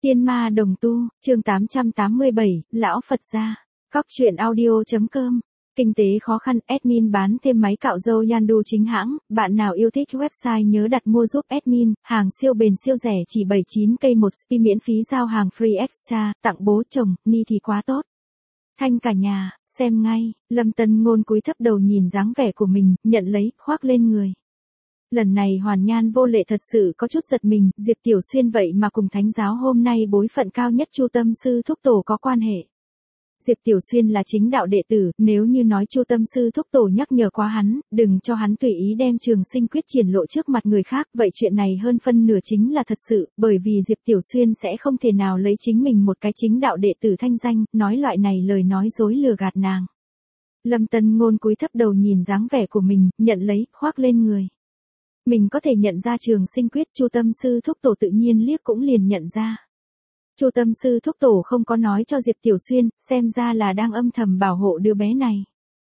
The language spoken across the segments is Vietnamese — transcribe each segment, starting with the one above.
Tiên ma đồng tu, chương 887, Lão Phật gia. Cóc truyện audio.com. Kinh tế khó khăn, admin bán thêm máy cạo râu Yandu chính hãng, bạn nào yêu thích website nhớ đặt mua giúp admin, hàng siêu bền siêu rẻ chỉ 79k một spi miễn phí giao hàng free extra, tặng bố chồng, ni thì quá tốt. Thanh cả nhà, xem ngay, Lâm Tân Ngôn cúi thấp đầu nhìn dáng vẻ của mình, nhận lấy, khoác lên người. Lần này Hoàn Nhan vô lệ thật sự có chút giật mình, Diệp Tiểu Xuyên vậy mà cùng thánh giáo hôm nay bối phận cao nhất Chu Tâm Sư Thúc Tổ có quan hệ. Diệp Tiểu Xuyên là chính đạo đệ tử, nếu như nói Chu Tâm Sư Thúc Tổ nhắc nhở quá hắn, đừng cho hắn tùy ý đem Trường Sinh Quyết triển lộ trước mặt người khác, vậy chuyện này hơn phân nửa chính là thật sự, bởi vì Diệp Tiểu Xuyên sẽ không thể nào lấy chính mình một cái chính đạo đệ tử thanh danh, nói loại này lời nói dối lừa gạt nàng. Lâm Tân Ngôn cúi thấp đầu nhìn dáng vẻ của mình, nhận lấy, khoác lên người. Mình có thể nhận ra Trường Sinh Quyết, Chu Tâm Sư Thúc Tổ tự nhiên liếc cũng liền nhận ra. Chu Tâm Sư Thúc Tổ không có nói cho Diệp Tiểu Xuyên, xem ra là đang âm thầm bảo hộ đứa bé này.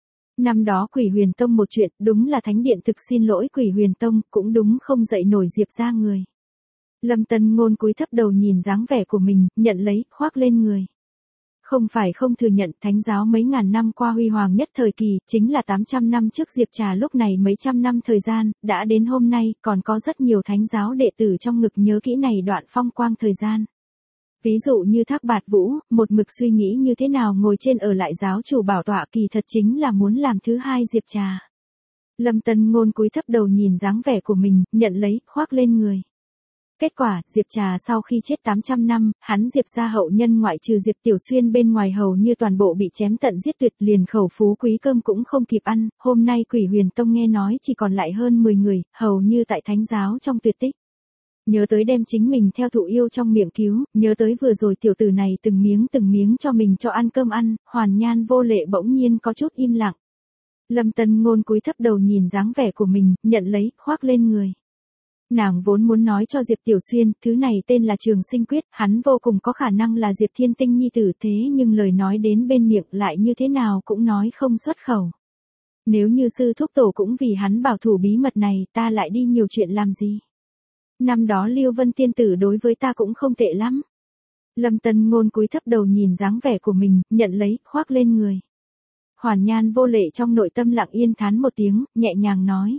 Năm đó Quỷ Huyền Tông một chuyện, đúng là Thánh Điện thực xin lỗi Quỷ Huyền Tông, cũng đúng không dậy nổi Diệp ra người. Lâm Tân Ngôn cúi thấp đầu nhìn dáng vẻ của mình, nhận lấy, khoác lên người. Không phải không thừa nhận, thánh giáo mấy ngàn năm qua huy hoàng nhất thời kỳ, chính là 800 năm trước Diệp Trà lúc này mấy trăm năm thời gian, đã đến hôm nay, còn có rất nhiều thánh giáo đệ tử trong ngực nhớ kỹ này đoạn phong quang thời gian. Ví dụ như Thác Bạt Vũ, một mực suy nghĩ như thế nào ngồi trên ở lại giáo chủ bảo tọa kỳ thật chính là muốn làm thứ hai Diệp Trà. Lâm Tân Ngôn cúi thấp đầu nhìn dáng vẻ của mình, nhận lấy, khoác lên người. Kết quả, Diệp Trà sau khi chết 800 năm, hắn Diệp gia hậu nhân ngoại trừ Diệp Tiểu Xuyên bên ngoài hầu như toàn bộ bị chém tận giết tuyệt, liền khẩu phú quý cơm cũng không kịp ăn, hôm nay Quỷ Huyền Tông nghe nói chỉ còn lại hơn 10 người, hầu như tại thánh giáo trong tuyệt tích. Nhớ tới đem chính mình theo thụ yêu trong miệng cứu, nhớ tới vừa rồi tiểu tử này từng miếng cho mình cho ăn cơm ăn, Hoàn Nhan vô lệ bỗng nhiên có chút im lặng. Lâm Tân Ngôn cúi thấp đầu nhìn dáng vẻ của mình, nhận lấy, khoác lên người. Nàng vốn muốn nói cho Diệp Tiểu Xuyên, thứ này tên là Trường Sinh Quyết, hắn vô cùng có khả năng là Diệp Thiên Tinh nhi tử, thế nhưng lời nói đến bên miệng lại như thế nào cũng nói không xuất khẩu. Nếu như sư thúc tổ cũng vì hắn bảo thủ bí mật này, ta lại đi nhiều chuyện làm gì? Năm đó Lưu Vân tiên tử đối với ta cũng không tệ lắm. Lâm Tân Ngôn cúi thấp đầu nhìn dáng vẻ của mình, nhận lấy, khoác lên người. Hoàn Nhan vô lệ trong nội tâm lặng yên thán một tiếng, nhẹ nhàng nói.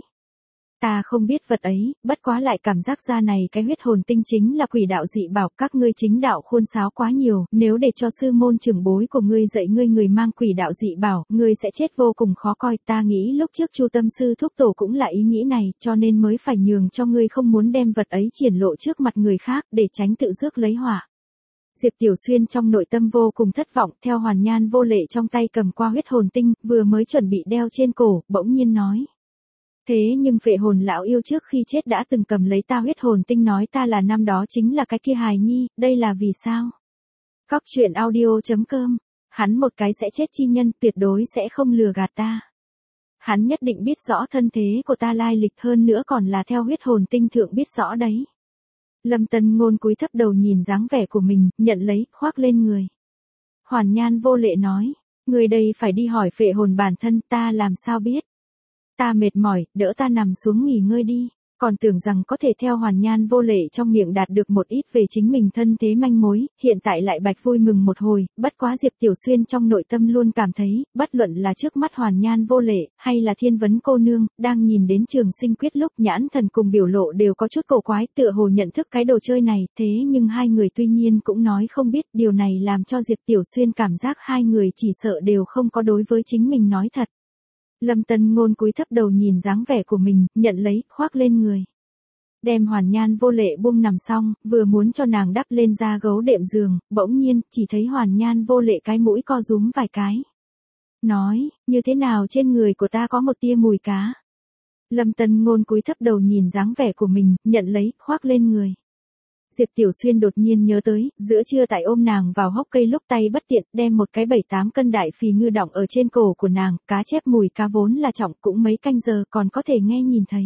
Ta không biết vật ấy, bất quá lại cảm giác ra này cái huyết hồn tinh chính là quỷ đạo dị bảo, các ngươi chính đạo khuôn sáo quá nhiều, nếu để cho sư môn trưởng bối của ngươi dạy ngươi người mang quỷ đạo dị bảo, ngươi sẽ chết vô cùng khó coi, ta nghĩ lúc trước Chu Tâm Sư Thúc Tổ cũng là ý nghĩ này, cho nên mới phải nhường cho ngươi không muốn đem vật ấy triển lộ trước mặt người khác, để tránh tự rước lấy họa. Diệp Tiểu Xuyên trong nội tâm vô cùng thất vọng, theo Hoàn Nhan vô lệ trong tay cầm qua huyết hồn tinh, vừa mới chuẩn bị đeo trên cổ, bỗng nhiên nói. Thế nhưng Phệ Hồn lão yêu trước khi chết đã từng cầm lấy ta huyết hồn tinh nói ta là năm đó chính là cái kia hài nhi, đây là vì sao? Cóc truyện audio.com, hắn một cái sẽ chết chi nhân tuyệt đối sẽ không lừa gạt ta. Hắn nhất định biết rõ thân thế của ta lai lịch, hơn nữa còn là theo huyết hồn tinh thượng biết rõ đấy. Lâm Tân Ngôn cúi thấp đầu nhìn dáng vẻ của mình, nhận lấy, khoác lên người. Hoàn Nhan vô lệ nói, người đây phải đi hỏi Phệ Hồn bản thân, ta làm sao biết? Ta mệt mỏi, đỡ ta nằm xuống nghỉ ngơi đi, còn tưởng rằng có thể theo Hoàn Nhan vô lệ trong miệng đạt được một ít về chính mình thân thế manh mối, hiện tại lại bạch vui mừng một hồi, bất quá Diệp Tiểu Xuyên trong nội tâm luôn cảm thấy, bất luận là trước mắt Hoàn Nhan vô lệ, hay là Thiên Vấn cô nương, đang nhìn đến Trường Sinh Quyết lúc nhãn thần cùng biểu lộ đều có chút cổ quái, tựa hồ nhận thức cái đồ chơi này, thế nhưng hai người tuy nhiên cũng nói không biết, điều này làm cho Diệp Tiểu Xuyên cảm giác hai người chỉ sợ đều không có đối với chính mình nói thật. Lâm Tân Ngôn cúi thấp đầu nhìn dáng vẻ của mình, nhận lấy, khoác lên người. Đem Hoàn Nhan vô lệ buông nằm xong, vừa muốn cho nàng đắp lên da gấu đệm giường, bỗng nhiên, chỉ thấy Hoàn Nhan vô lệ cái mũi co rúm vài cái. Nói, như thế nào trên người của ta có một tia mùi cá. Lâm Tân Ngôn cúi thấp đầu nhìn dáng vẻ của mình, nhận lấy, khoác lên người. Diệp Tiểu Xuyên đột nhiên nhớ tới, giữa trưa tại ôm nàng vào hốc cây lúc tay bất tiện, đem một cái 7-8 cân đại phì ngư đọng ở trên cổ của nàng, cá chép mùi cá vốn là trọng, cũng mấy canh giờ còn có thể nghe nhìn thấy.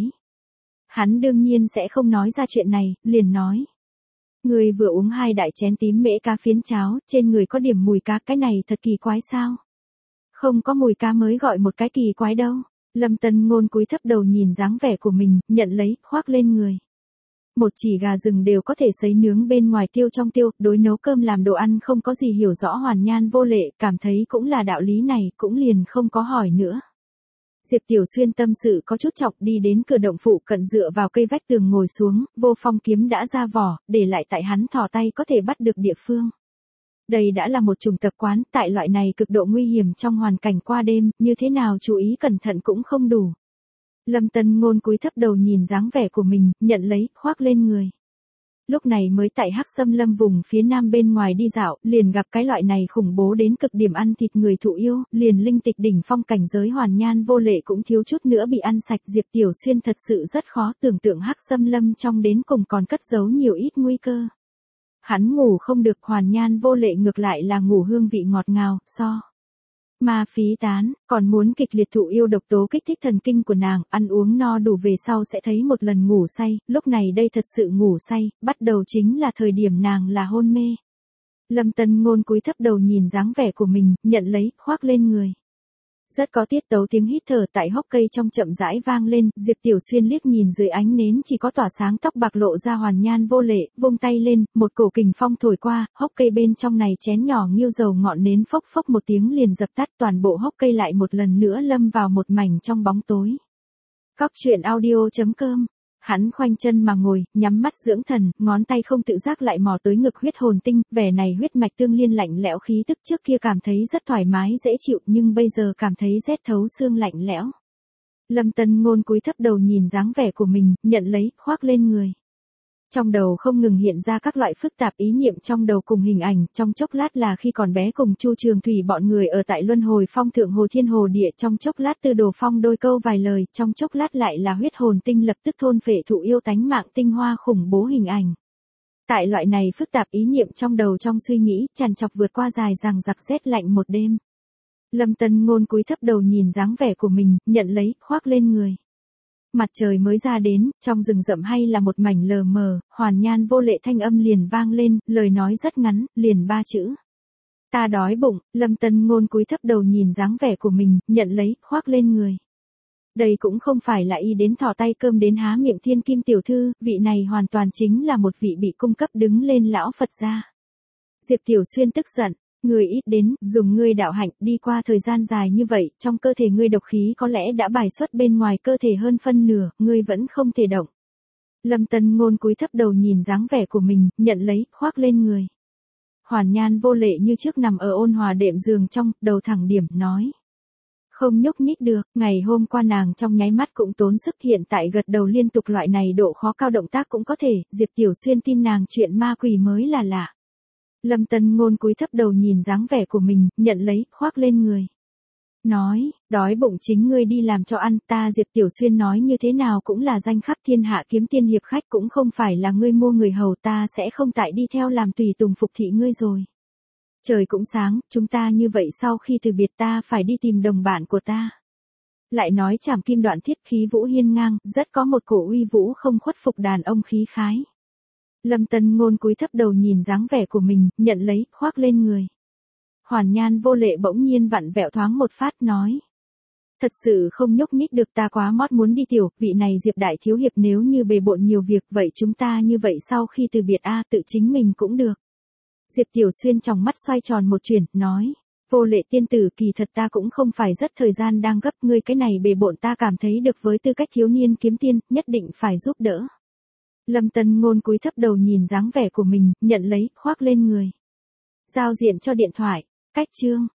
Hắn đương nhiên sẽ không nói ra chuyện này, liền nói. Người vừa uống 2 đại chén tím mễ cá phiến cháo, trên người có điểm mùi cá, cái này thật kỳ quái sao? Không có mùi cá mới gọi một cái kỳ quái đâu. Lâm Tân Ngôn cúi thấp đầu nhìn dáng vẻ của mình, nhận lấy, khoác lên người. Một chỉ gà rừng đều có thể sấy nướng bên ngoài tiêu trong tiêu, đối nấu cơm làm đồ ăn không có gì hiểu rõ Hoàn Nhan vô lệ, cảm thấy cũng là đạo lý này, cũng liền không có hỏi nữa. Diệp Tiểu Xuyên tâm sự có chút chọc đi đến cửa động phụ cận dựa vào cây vách tường ngồi xuống, vô phong kiếm đã ra vỏ, để lại tại hắn thò tay có thể bắt được địa phương. Đây đã là một chủng tập quán, tại loại này cực độ nguy hiểm trong hoàn cảnh qua đêm, như thế nào chú ý cẩn thận cũng không đủ. Lâm Tân Ngôn cúi thấp đầu nhìn dáng vẻ của mình, nhận lấy, khoác lên người. Lúc này mới tại Hắc Xâm Lâm vùng phía nam bên ngoài đi dạo, liền gặp cái loại này khủng bố đến cực điểm ăn thịt người thụ yêu, liền linh tịch đỉnh phong cảnh giới Hoàn Nhan vô lệ cũng thiếu chút nữa bị ăn sạch. Diệp Tiểu Xuyên thật sự rất khó tưởng tượng Hắc Xâm Lâm trong đến cùng còn cất giấu nhiều ít nguy cơ. Hắn ngủ không được, Hoàn Nhan vô lệ ngược lại là ngủ hương vị ngọt ngào, ma phí tán, còn muốn kịch liệt thụ yêu độc tố kích thích thần kinh của nàng, ăn uống no đủ về sau sẽ thấy một lần ngủ say, lúc này đây thật sự ngủ say, bắt đầu chính là thời điểm nàng là hôn mê. Lâm Tân Ngôn cúi thấp đầu nhìn dáng vẻ của mình, nhận lấy, khoác lên người. Rất có tiết tấu tiếng hít thở tại hốc cây trong chậm rãi vang lên, Diệp Tiểu Xuyên liếc nhìn dưới ánh nến chỉ có tỏa sáng tóc bạc lộ ra Hoàn Nhan vô lệ, vung tay lên, một cổ kình phong thổi qua, hốc cây bên trong này chén nhỏ nghiêu dầu ngọn nến phốc phốc một tiếng liền dập tắt, toàn bộ hốc cây lại một lần nữa lâm vào một mảnh trong bóng tối. Cóc truyện audio.com. Hắn khoanh chân mà ngồi, nhắm mắt dưỡng thần, ngón tay không tự giác lại mò tới ngực huyết hồn tinh, vẻ này huyết mạch tương liên lạnh lẽo khí tức trước kia cảm thấy rất thoải mái dễ chịu nhưng bây giờ cảm thấy rét thấu xương lạnh lẽo. Lâm Tân Ngôn cúi thấp đầu nhìn dáng vẻ của mình, nhận lấy, khoác lên người. Trong đầu không ngừng hiện ra các loại phức tạp ý niệm trong đầu cùng hình ảnh, trong chốc lát là khi còn bé cùng Chu Trường Thủy bọn người ở tại Luân Hồi Phong thượng Hồ Thiên Hồ Địa, trong chốc lát Tư Đồ Phong đôi câu vài lời, trong chốc lát lại là huyết hồn tinh lập tức thôn phệ thụ yêu tánh mạng tinh hoa khủng bố hình ảnh. Tại loại này phức tạp ý niệm trong đầu trong suy nghĩ, tràn trọc vượt qua dài dằng dặc rét lạnh một đêm. Lâm Tân Ngôn cúi thấp đầu nhìn dáng vẻ của mình, nhận lấy, khoác lên người. Mặt trời mới ra đến, trong rừng rậm hay là một mảnh lờ mờ, Hoàn Nhan vô lệ thanh âm liền vang lên, lời nói rất ngắn, liền 3 chữ. Ta đói bụng. Lâm Tân Ngôn cúi thấp đầu nhìn dáng vẻ của mình, nhận lấy, khoác lên người. Đây cũng không phải là y đến thò tay cơm đến há miệng thiên kim tiểu thư, vị này hoàn toàn chính là một vị bị cung cấp đứng lên lão Phật gia. Diệp Tiểu Xuyên tức giận. Người ít đến, dùng ngươi đạo hạnh, đi qua thời gian dài như vậy, trong cơ thể ngươi độc khí có lẽ đã bài xuất bên ngoài cơ thể hơn phân nửa, ngươi vẫn không thể động. Lâm Tân Ngôn cúi thấp đầu nhìn dáng vẻ của mình, nhận lấy, khoác lên người. Hoàn Nhan vô lệ như trước nằm ở ôn hòa đệm giường trong, đầu thẳng điểm, nói. Không nhúc nhích được, ngày hôm qua nàng trong nháy mắt cũng tốn sức, hiện tại gật đầu liên tục, loại này độ khó cao động tác cũng có thể, Diệp Tiểu Xuyên tin nàng chuyện ma quỷ mới là lạ. Lâm Tân Ngôn cúi thấp đầu nhìn dáng vẻ của mình, nhận lấy, khoác lên người. Nói, đói bụng chính ngươi đi làm cho ăn, ta Diệp Tiểu Xuyên nói như thế nào cũng là danh khắp thiên hạ kiếm tiên hiệp khách, cũng không phải là ngươi mua người hầu, ta sẽ không tại đi theo làm tùy tùng phục thị ngươi rồi. Trời cũng sáng, chúng ta như vậy sau khi từ biệt ta phải đi tìm đồng bạn của ta. Lại nói Trảm Kim Đoạn Thiết khí vũ hiên ngang, rất có một cổ uy vũ không khuất phục đàn ông khí khái. Lâm Tân Ngôn cúi thấp đầu nhìn dáng vẻ của mình, nhận lấy, khoác lên người. Hoàn Nhan vô lệ bỗng nhiên vặn vẹo thoáng một phát, nói. Thật sự không nhúc nhích được, ta quá mót muốn đi tiểu, vị này Diệp đại thiếu hiệp nếu như bề bộn nhiều việc, vậy chúng ta như vậy sau khi từ biệt tự chính mình cũng được. Diệp Tiểu Xuyên trong mắt xoay tròn một chuyển, nói. Vô lệ tiên tử, kỳ thật ta cũng không phải rất thời gian đang gấp, ngươi cái này bề bộn ta cảm thấy được, với tư cách thiếu niên kiếm tiên, nhất định phải giúp đỡ. Lâm Tân Ngôn cúi thấp đầu nhìn dáng vẻ của mình, nhận lấy, khoác lên người. Giao diện cho điện thoại. Cách chương.